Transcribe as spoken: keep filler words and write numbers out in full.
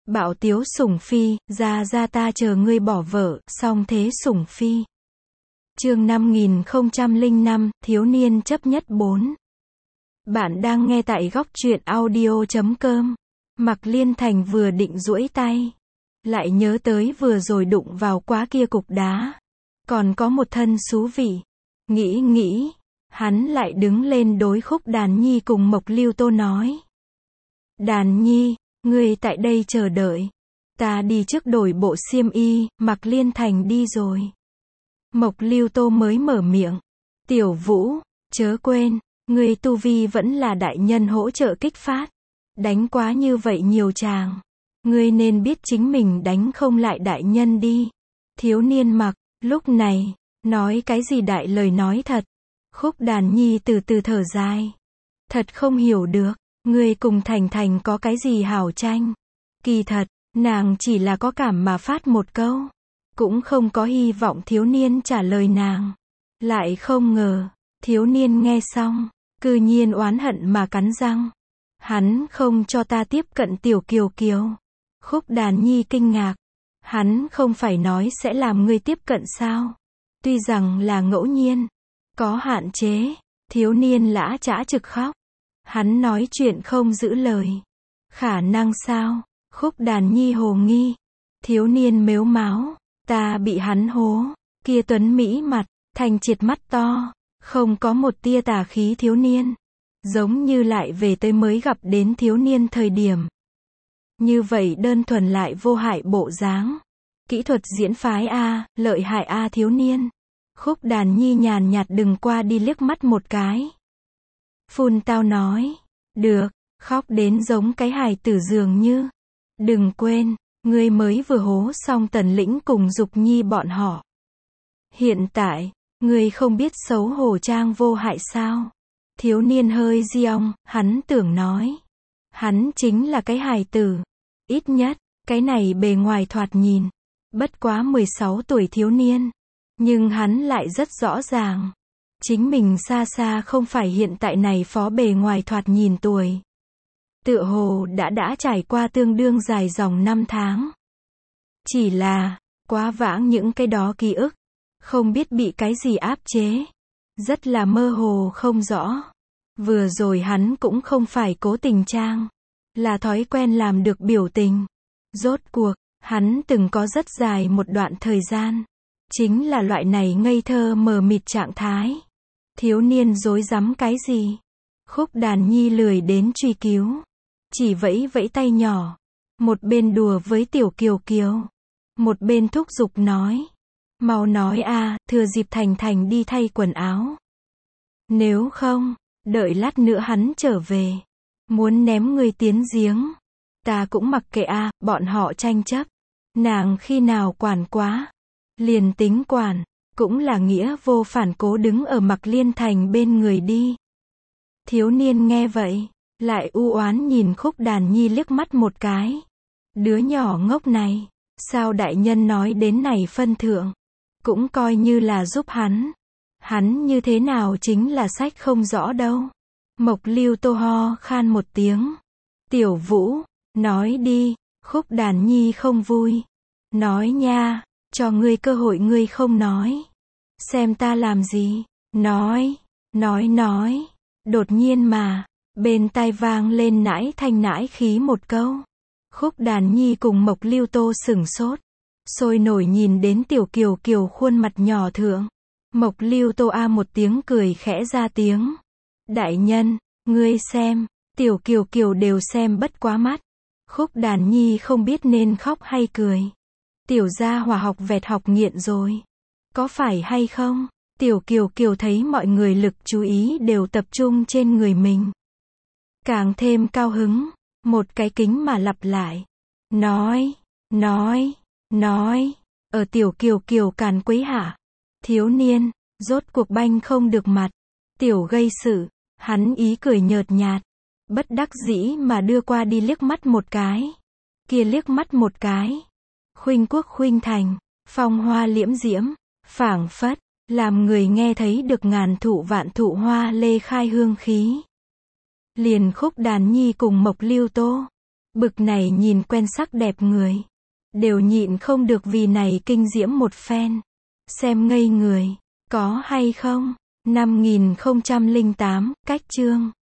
Bạo tiếu sủng phi, ra ra ta chờ ngươi bỏ vợ, song thế sủng phi. Chương năm nghìn không trăm lẻ năm, thiếu niên chấp nhất bốn. Bạn đang nghe tại góc truyện audio chấm com. Mạc Liên Thành vừa định duỗi tay, lại nhớ tới vừa rồi đụng vào quá kia cục đá. Còn có một thân xú vị. Nghĩ nghĩ, hắn lại đứng lên đối Khúc Đàn Nhi cùng Mộc Lưu Tô nói. Đàn Nhi, ngươi tại đây chờ đợi. Ta đi trước đổi bộ xiêm y, Mạc Liên Thành đi rồi. Mộc Lưu Tô mới mở miệng. Tiểu Vũ, chớ quên, ngươi tu vi vẫn là đại nhân hỗ trợ kích phát. Đánh quá như vậy nhiều chàng. Ngươi nên biết chính mình đánh không lại đại nhân đi. Thiếu niên Mặc, lúc này, nói cái gì đại lời nói thật. Khúc Đàn Nhi từ từ thở dài. Thật không hiểu được, ngươi cùng Thành Thành có cái gì hảo tranh. Kỳ thật, nàng chỉ là có cảm mà phát một câu. Cũng không có hy vọng thiếu niên trả lời nàng. Lại không ngờ, thiếu niên nghe xong, cư nhiên oán hận mà cắn răng. Hắn không cho ta tiếp cận Tiểu Kiều Kiều. Khúc Đàn Nhi kinh ngạc. Hắn không phải nói sẽ làm ngươi tiếp cận sao? Tuy rằng là ngẫu nhiên, có hạn chế, thiếu niên lã chã trực khóc. Hắn nói chuyện không giữ lời. Khả năng sao? Khúc Đàn Nhi hồ nghi. Thiếu niên mếu máo. Ta bị hắn hố. Kia tuấn mỹ mặt, thành triệt mắt to, không có một tia tà khí thiếu niên. Giống như lại về tới mới gặp đến thiếu niên thời điểm. Như vậy đơn thuần lại vô hại bộ dáng. Kỹ thuật diễn phái A, lợi hại A thiếu niên. Khúc Đàn Nhi nhàn nhạt đừng qua đi liếc mắt một cái. Phun tao nói. Được, khóc đến giống cái hài tử dường như. Đừng quên, ngươi mới vừa hố xong Tần Lĩnh cùng Dục Nhi bọn họ. Hiện tại, ngươi không biết xấu hổ trang vô hại sao? Thiếu niên hơi giong, hắn tưởng nói. Hắn chính là cái hài tử. Ít nhất, cái này bề ngoài thoạt nhìn. Bất quá mười sáu tuổi thiếu niên. Nhưng hắn lại rất rõ ràng. Chính mình xa xa không phải hiện tại này phó bề ngoài thoạt nhìn tuổi. Tựa hồ đã đã trải qua tương đương dài dòng năm tháng. Chỉ là, quá vãng những cái đó ký ức. Không biết bị cái gì áp chế. Rất là mơ hồ không rõ. Vừa rồi hắn cũng không phải cố tình trang. Là thói quen làm được biểu tình. Rốt cuộc, hắn từng có rất dài một đoạn thời gian. Chính là loại này ngây thơ mờ mịt trạng thái. Thiếu niên rối rắm cái gì? Khúc Đàn Nhi lười đến truy cứu. Chỉ vẫy vẫy tay nhỏ. Một bên đùa với Tiểu Kiều Kiều. Một bên thúc giục nói. Mau nói a, thừa dịp Thành Thành đi thay quần áo. Nếu không, đợi lát nữa hắn trở về. Muốn ném người tiến giếng. Ta cũng mặc kệ a, bọn họ tranh chấp. Nàng khi nào quản quá. Liền tính quản, cũng là nghĩa vô phản cố đứng ở Mạc Liên Thành bên người đi. Thiếu niên nghe vậy, lại u oán nhìn Khúc Đàn Nhi liếc mắt một cái. Đứa nhỏ ngốc này, sao đại nhân nói đến này phân thượng, cũng coi như là giúp hắn. Hắn như thế nào chính là sách không rõ đâu. Mộc Lưu Tô ho khan một tiếng. Tiểu Vũ, nói đi. Khúc Đàn Nhi không vui. Nói nha, cho ngươi cơ hội ngươi không nói. Xem ta làm gì. Nói, nói nói. Đột nhiên mà, bên tai vang lên nãi thanh nãi khí một câu. Khúc Đàn Nhi cùng Mộc Lưu Tô sửng sốt. Sôi nổi nhìn đến Tiểu Kiều Kiều khuôn mặt nhỏ thượng. Mộc Lưu Tô a một tiếng cười khẽ ra tiếng. Đại nhân, ngươi xem, Tiểu Kiều Kiều đều xem bất quá mắt. Khúc Đàn Nhi không biết nên khóc hay cười. Tiểu gia hỏa học vẹt học nghiện rồi. Có phải hay không? Tiểu Kiều Kiều thấy mọi người lực chú ý đều tập trung trên người mình. Càng thêm cao hứng, một cái kính mà lặp lại. Nói, nói, nói, ở Tiểu Kiều Kiều càn quấy hạ. Thiếu niên, rốt cuộc banh không được mặt. Tiểu gây sự, hắn ý cười nhợt nhạt. Bất đắc dĩ mà đưa qua đi liếc mắt một cái. Kia liếc mắt một cái. Khuynh quốc khuynh thành, phong hoa liễm diễm, phảng phất, làm người nghe thấy được ngàn thụ vạn thụ hoa lê khai hương khí. Liền Khúc Đàn Nhi cùng Mộc Lưu Tô, Bực này nhìn quen sắc đẹp người. Đều nhịn không được vì này kinh diễm một phen. Xem ngây người. Có hay không? năm nghìn không trăm lẻ tám, cách chương.